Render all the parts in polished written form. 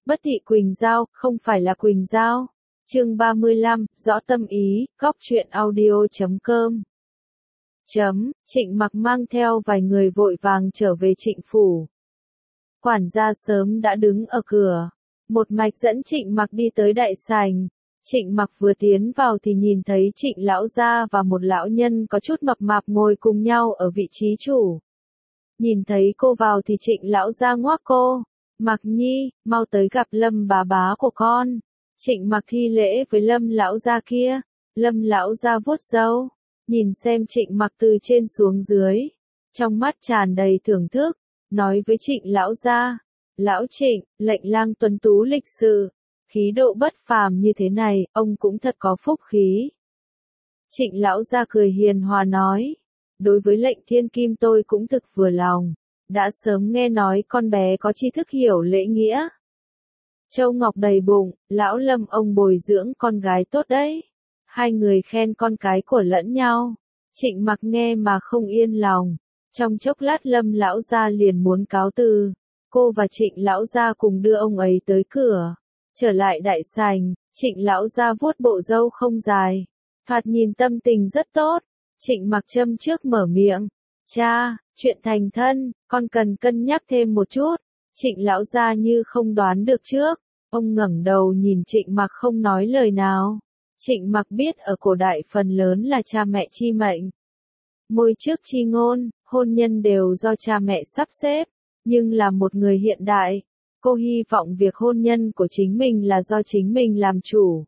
Bất thị Quỳnh Giao, không phải là Quỳnh Giao. Chương 35, rõ tâm ý, góc truyện audio.com. Trịnh Mặc mang theo vài người vội vàng trở về Trịnh phủ. Quản gia sớm đã đứng ở cửa, một mạch dẫn Trịnh Mặc đi tới đại sảnh. Trịnh Mặc vừa tiến vào thì nhìn thấy Trịnh lão gia và một lão nhân có chút mập mạp ngồi cùng nhau ở vị trí chủ. Nhìn thấy cô vào thì Trịnh lão gia ngoác cô, Mặc nhi, mau tới gặp Lâm bà bá của con. Trịnh Mặc thi lễ với Lâm lão gia kia. Lâm lão gia vuốt râu, nhìn xem Trịnh Mặc từ trên xuống dưới, trong mắt tràn đầy thưởng thức, nói với Trịnh lão gia: Lão Trịnh, lệnh lang tuấn tú lịch sự, khí độ bất phàm như thế này, ông cũng thật có phúc khí. Trịnh lão gia cười hiền hòa nói: Đối với lệnh thiên kim tôi cũng thực vừa lòng, đã sớm nghe nói con bé có tri thức hiểu lễ nghĩa. Châu ngọc đầy bụng, lão Lâm ông bồi dưỡng con gái tốt đấy. Hai người khen con cái của lẫn nhau. Trịnh Mặc nghe mà không yên lòng. Trong chốc lát Lâm lão gia liền muốn cáo từ. Cô và Trịnh lão gia cùng đưa ông ấy tới cửa. Trở lại đại sảnh, Trịnh lão gia vuốt bộ râu không dài, thoạt nhìn tâm tình rất tốt. Trịnh Mặc châm trước mở miệng: Cha, chuyện thành thân, con cần cân nhắc thêm một chút. Trịnh lão gia như không đoán được trước, ông ngẩng đầu nhìn Trịnh Mặc không nói lời nào. Trịnh Mặc biết ở cổ đại phần lớn là cha mẹ chi mệnh. Môi trước chi ngôn, hôn nhân đều do cha mẹ sắp xếp, nhưng là một người hiện đại, cô hy vọng việc hôn nhân của chính mình là do chính mình làm chủ.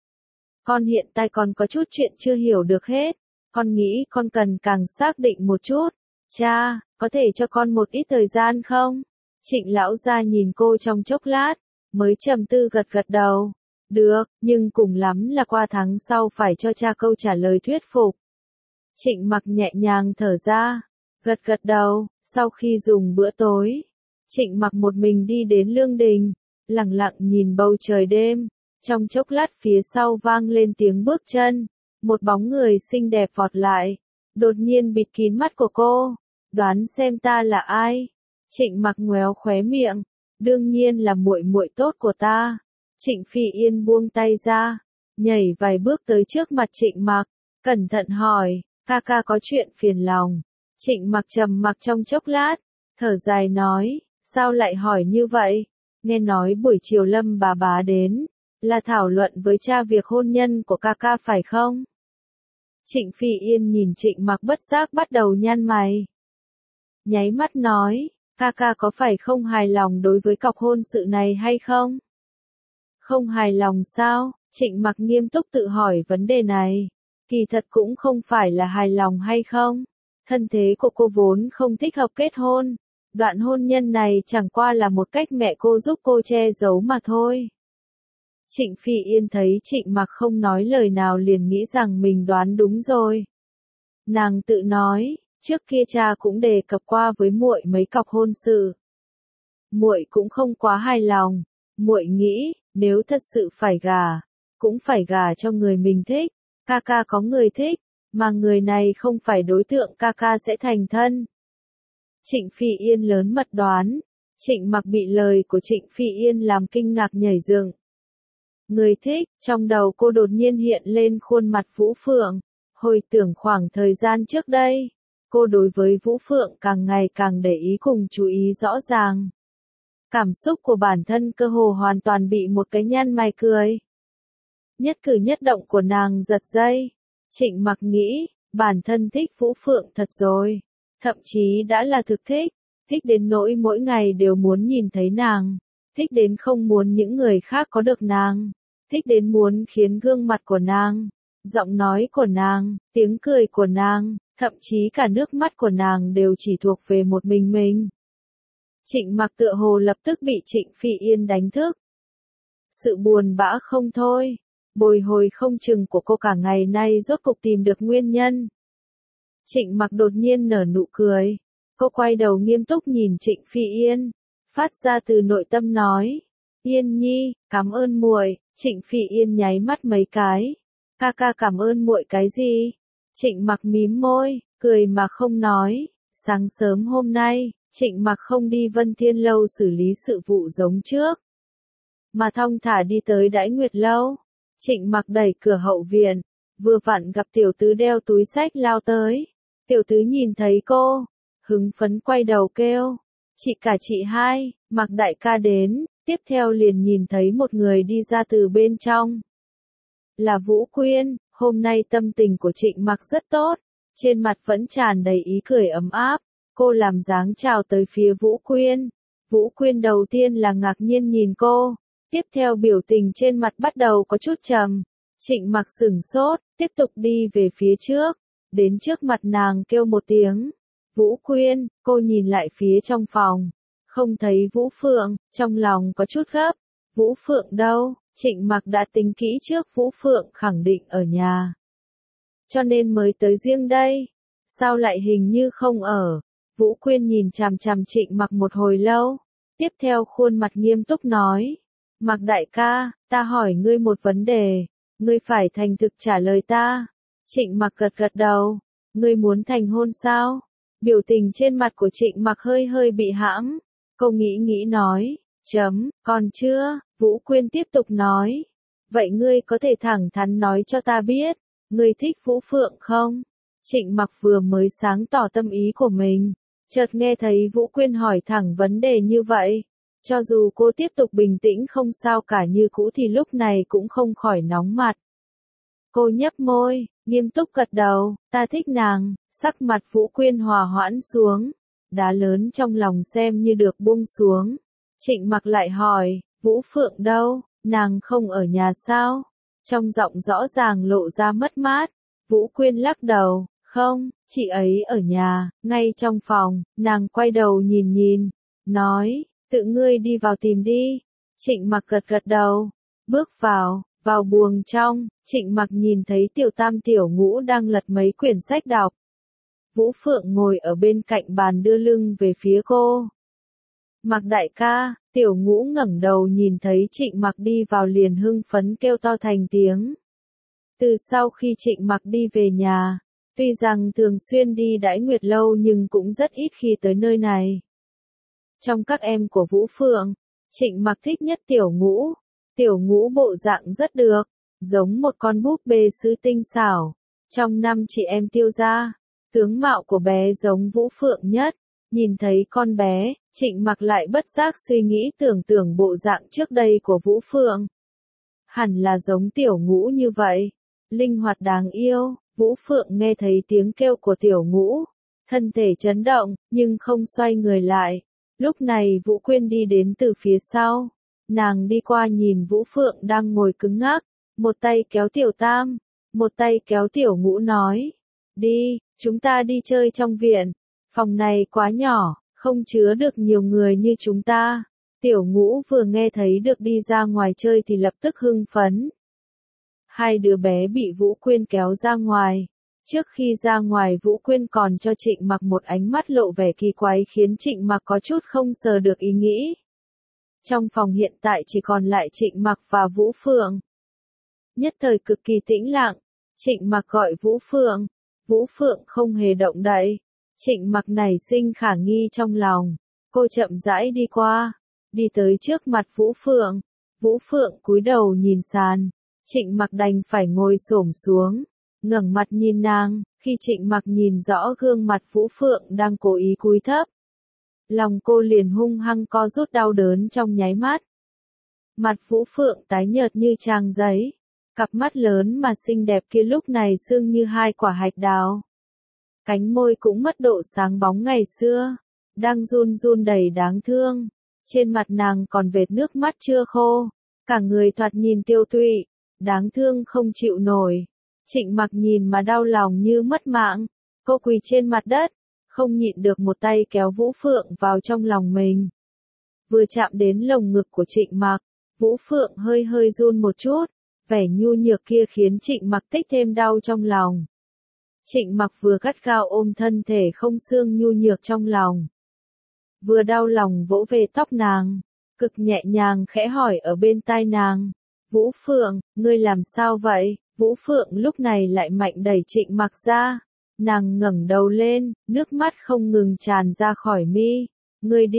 Con hiện tại còn có chút chuyện chưa hiểu được hết, con nghĩ con cần càng xác định một chút. Cha, có thể cho con một ít thời gian không? Trịnh lão gia nhìn cô trong chốc lát, mới trầm tư gật gật đầu. Được, nhưng cùng lắm là qua tháng sau phải cho cha câu trả lời thuyết phục. Trịnh Mặc nhẹ nhàng thở ra, gật gật đầu. Sau khi dùng bữa tối, Trịnh Mặc một mình đi đến lương đình, lặng lặng nhìn bầu trời đêm. Trong chốc lát phía sau vang lên tiếng bước chân, một bóng người xinh đẹp vọt lại, đột nhiên bịt kín mắt của cô. Đoán xem ta là ai? Trịnh Mặc ngoéo khóe miệng, đương nhiên là muội muội tốt của ta. Trịnh Phi Yên buông tay ra, nhảy vài bước tới trước mặt Trịnh Mặc, cẩn thận hỏi: Ca ca có chuyện phiền lòng? Trịnh Mặc trầm mặc trong chốc lát, thở dài nói: Sao lại hỏi như vậy? Nghe nói buổi chiều Lâm bà bá đến, là thảo luận với cha việc hôn nhân của ca ca phải không? Trịnh Phi Yên nhìn Trịnh Mặc bất giác bắt đầu nhăn mày. Nháy mắt nói: Ca ca có phải không hài lòng đối với cọc hôn sự này hay không? Không hài lòng sao? Trịnh Mặc nghiêm túc tự hỏi vấn đề này. Kỳ thật cũng không phải là hài lòng hay không. Thân thế của cô vốn không thích hợp kết hôn. Đoạn hôn nhân này chẳng qua là một cách mẹ cô giúp cô che giấu mà thôi. Trịnh Phi Yên thấy Trịnh Mặc không nói lời nào liền nghĩ rằng mình đoán đúng rồi. Nàng tự nói, trước kia cha cũng đề cập qua với muội mấy cọc hôn sự. Muội cũng không quá hài lòng. Muội nghĩ, nếu thật sự phải gả, cũng phải gả cho người mình thích. Ca ca có người thích, mà người này không phải đối tượng ca ca sẽ thành thân. Trịnh Phi Yên lớn mật đoán. Trịnh Mặc bị lời của Trịnh Phi Yên làm kinh ngạc nhảy dựng. Người thích, trong đầu cô đột nhiên hiện lên khuôn mặt Vũ Phượng. Hồi tưởng khoảng thời gian trước đây, cô đối với Vũ Phượng càng ngày càng để ý cùng chú ý rõ ràng. Cảm xúc của bản thân cơ hồ hoàn toàn bị một cái nhăn mày cười. Nhất cử nhất động của nàng giật dây. Trịnh Mặc nghĩ, bản thân thích Vũ Phượng thật rồi. Thậm chí đã là thực thích. Thích đến nỗi mỗi ngày đều muốn nhìn thấy nàng. Thích đến không muốn những người khác có được nàng. Thích đến muốn khiến gương mặt của nàng, giọng nói của nàng, tiếng cười của nàng, thậm chí cả nước mắt của nàng đều chỉ thuộc về một mình. Trịnh Mặc tựa hồ lập tức bị Trịnh Phi Yên đánh thức. Sự buồn bã không thôi, bồi hồi không chừng của cô cả ngày nay rốt cục tìm được nguyên nhân. Trịnh Mặc đột nhiên nở nụ cười. Cô quay đầu nghiêm túc nhìn Trịnh Phi Yên, phát ra từ nội tâm nói: Yên nhi, cảm ơn muội. Trịnh Phi Yên nháy mắt mấy cái. Ca ca cảm ơn muội cái gì? Trịnh Mặc mím môi, cười mà không nói. Sáng sớm hôm nay, Trịnh Mặc không đi Vân Thiên Lâu xử lý sự vụ giống trước. mà thong thả đi tới Đãi Nguyệt Lâu. Trịnh Mặc đẩy cửa hậu viện, vừa vặn gặp tiểu tứ đeo túi xách lao tới. Tiểu tứ nhìn thấy cô, hứng phấn quay đầu kêu, chị cả chị hai, Mặc đại ca đến, tiếp theo liền nhìn thấy một người đi ra từ bên trong. Là Vũ Quyên, hôm nay tâm tình của Trịnh Mặc rất tốt, trên mặt vẫn tràn đầy ý cười ấm áp, cô làm dáng chào tới phía Vũ Quyên. Vũ Quyên đầu tiên là ngạc nhiên nhìn cô, tiếp theo biểu tình trên mặt bắt đầu có chút trầm. Trịnh Mặc sửng sốt, tiếp tục đi về phía trước, đến trước mặt nàng kêu một tiếng. Vũ Quyên, cô nhìn lại phía trong phòng, không thấy Vũ Phượng, trong lòng có chút gấp. Vũ Phượng đâu? Trịnh Mặc đã tính kỹ trước Vũ Phượng khẳng định ở nhà, cho nên mới tới riêng đây. Sao lại hình như không ở? Vũ Quyên nhìn chằm chằm Trịnh Mặc một hồi lâu, tiếp theo khuôn mặt nghiêm túc nói. Mặc đại ca, ta hỏi ngươi một vấn đề, ngươi phải thành thực trả lời ta. Trịnh Mặc gật gật đầu, ngươi muốn thành hôn sao? Biểu tình trên mặt của Trịnh Mặc hơi hơi bị hãm, cô nghĩ nói, còn chưa, Vũ Quyên tiếp tục nói. Vậy ngươi có thể thẳng thắn nói cho ta biết, ngươi thích Vũ Phượng không? Trịnh Mặc vừa mới sáng tỏ tâm ý của mình, chợt nghe thấy Vũ Quyên hỏi thẳng vấn đề như vậy. Cho dù cô tiếp tục bình tĩnh không sao cả như cũ thì lúc này cũng không khỏi nóng mặt. Cô nhấp môi, nghiêm túc gật đầu, ta thích nàng. Sắc mặt Vũ Quyên hòa hoãn xuống, đá lớn trong lòng xem như được buông xuống. Trịnh Mặc lại hỏi, Vũ Phượng đâu, nàng không ở nhà sao? Trong giọng rõ ràng lộ ra mất mát. Vũ Quyên lắc đầu, không, chị ấy ở nhà, ngay trong phòng. Nàng quay đầu nhìn, nói, tự ngươi đi vào tìm đi. Trịnh Mặc gật gật đầu, bước vào buồng trong. Trịnh Mặc nhìn thấy tiểu tam tiểu ngũ đang lật mấy quyển sách đọc. Vũ Phượng ngồi ở bên cạnh bàn đưa lưng về phía cô. Mặc đại ca, tiểu ngũ ngẩng đầu nhìn thấy Trịnh Mặc đi vào liền hưng phấn kêu to thành tiếng. Từ sau khi Trịnh Mặc đi về nhà, tuy rằng thường xuyên đi Đãi Nguyệt Lâu nhưng cũng rất ít khi tới nơi này. Trong các em của Vũ Phượng, Trịnh Mặc thích nhất tiểu ngũ. Tiểu ngũ bộ dạng rất được, giống một con búp bê sứ tinh xảo. Trong 5 chị em Tiêu gia, tướng mạo của bé giống Vũ Phượng nhất. Nhìn thấy con bé, Trịnh Mặc lại bất giác suy nghĩ tưởng bộ dạng trước đây của Vũ Phượng. Hẳn là giống tiểu ngũ như vậy, linh hoạt đáng yêu. Vũ Phượng nghe thấy tiếng kêu của tiểu ngũ, thân thể chấn động, nhưng không xoay người lại. Lúc này Vũ Quyên đi đến từ phía sau. Nàng đi qua nhìn Vũ Phượng đang ngồi cứng ngắc, một tay kéo tiểu tam, một tay kéo tiểu ngũ nói. Đi, chúng ta đi chơi trong viện. Phòng này quá nhỏ, không chứa được nhiều người như chúng ta. Tiểu ngũ vừa nghe thấy được đi ra ngoài chơi thì lập tức hưng phấn. Hai đứa bé bị Vũ Quyên kéo ra ngoài. Trước khi ra ngoài Vũ Quyên còn cho Trịnh Mặc một ánh mắt lộ vẻ kỳ quái khiến Trịnh Mặc có chút không sờ được ý nghĩ. Trong phòng hiện tại chỉ còn lại Trịnh Mặc và Vũ Phượng. Nhất thời cực kỳ tĩnh lặng, Trịnh Mặc gọi Vũ Phượng. Vũ Phượng không hề động đậy. Trịnh Mặc nảy sinh khả nghi trong lòng. Cô chậm rãi đi qua, đi tới trước mặt Vũ Phượng. Vũ Phượng cúi đầu nhìn sàn. Trịnh Mặc đành phải ngồi xổm xuống, ngẩng mặt nhìn nàng. Khi Trịnh Mặc nhìn rõ gương mặt Vũ Phượng đang cố ý cúi thấp, lòng cô liền hung hăng co rút đau đớn trong nháy mắt. Mặt Vũ Phượng tái nhợt như trang giấy, cặp mắt lớn mà xinh đẹp kia lúc này sưng như hai quả hạch đào. Cánh môi cũng mất độ sáng bóng ngày xưa, đang run run đầy đáng thương. Trên mặt nàng còn vệt nước mắt chưa khô, cả người thoạt nhìn tiêu tụy, đáng thương không chịu nổi. Trịnh Mặc nhìn mà đau lòng như mất mạng, cô quỳ trên mặt đất, không nhịn được một tay kéo Vũ Phượng vào trong lòng mình. Vừa chạm đến lồng ngực của Trịnh Mặc, Vũ Phượng hơi hơi run một chút, vẻ nhu nhược kia khiến Trịnh Mặc tích thêm đau trong lòng. Trịnh Mặc vừa gắt gao ôm thân thể không xương nhu nhược trong lòng, vừa đau lòng vỗ về tóc nàng, cực nhẹ nhàng khẽ hỏi ở bên tai nàng. Vũ Phượng, ngươi làm sao vậy? Vũ Phượng lúc này lại mạnh đẩy Trịnh Mặc ra. Nàng ngẩng đầu lên, nước mắt không ngừng tràn ra khỏi mi. Ngươi đi,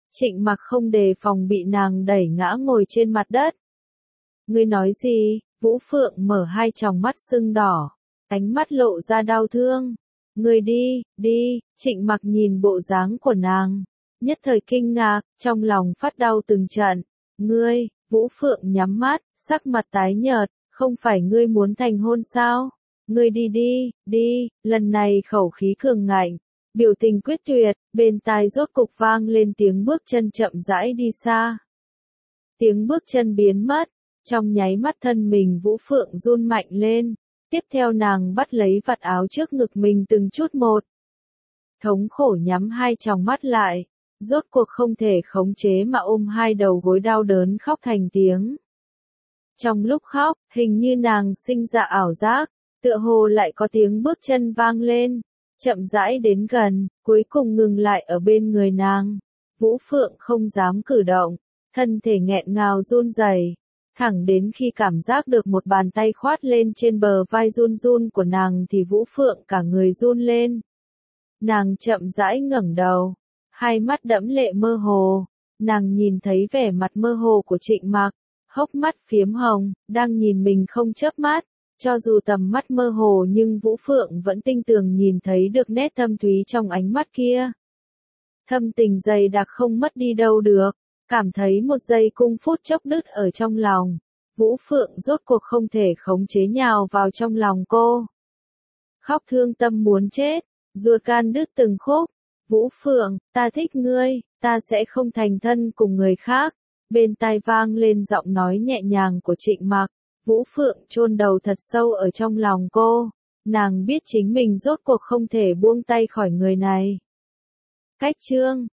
Trịnh Mặc không đề phòng bị nàng đẩy ngã ngồi trên mặt đất. Ngươi nói gì? Vũ Phượng mở hai tròng mắt sưng đỏ, ánh mắt lộ ra đau thương. Ngươi đi, đi, Trịnh Mặc nhìn bộ dáng của nàng, nhất thời kinh ngạc, trong lòng phát đau từng trận. Ngươi, Vũ Phượng nhắm mắt, sắc mặt tái nhợt, không phải ngươi muốn thành hôn sao? Ngươi đi đi, đi, lần này khẩu khí cường ngạnh, biểu tình quyết tuyệt, bên tai rốt cục vang lên tiếng bước chân chậm rãi đi xa. Tiếng bước chân biến mất, trong nháy mắt thân mình Vũ Phượng run mạnh lên, tiếp theo nàng bắt lấy vạt áo trước ngực mình từng chút một. Thống khổ nhắm hai tròng mắt lại, rốt cuộc không thể khống chế mà ôm hai đầu gối đau đớn khóc thành tiếng. Trong lúc khóc, hình như nàng sinh ra ảo giác, tựa hồ lại có tiếng bước chân vang lên, chậm rãi đến gần, cuối cùng ngừng lại ở bên người nàng. Vũ Phượng không dám cử động, thân thể nghẹn ngào run rẩy, thẳng đến khi cảm giác được một bàn tay khoát lên trên bờ vai run run của nàng thì Vũ Phượng cả người run lên. Nàng chậm rãi ngẩng đầu, hai mắt đẫm lệ mơ hồ, nàng nhìn thấy vẻ mặt mơ hồ của Trịnh Mặc, hốc mắt phiếm hồng, đang nhìn mình không chớp mắt. Cho dù tầm mắt mơ hồ nhưng Vũ Phượng vẫn tinh tường nhìn thấy được nét thâm thúy trong ánh mắt kia. Thâm tình dày đặc không mất đi đâu được, cảm thấy một giây cung phút chốc đứt ở trong lòng. Vũ Phượng rốt cuộc không thể khống chế nhào vào trong lòng cô. Khóc thương tâm muốn chết, ruột gan đứt từng khúc. Vũ Phượng, ta thích ngươi, ta sẽ không thành thân cùng người khác. Bên tai vang lên giọng nói nhẹ nhàng của Trịnh Mặc. Vũ Phượng chôn đầu thật sâu ở trong lòng cô, nàng biết chính mình rốt cuộc không thể buông tay khỏi người này. Cách chương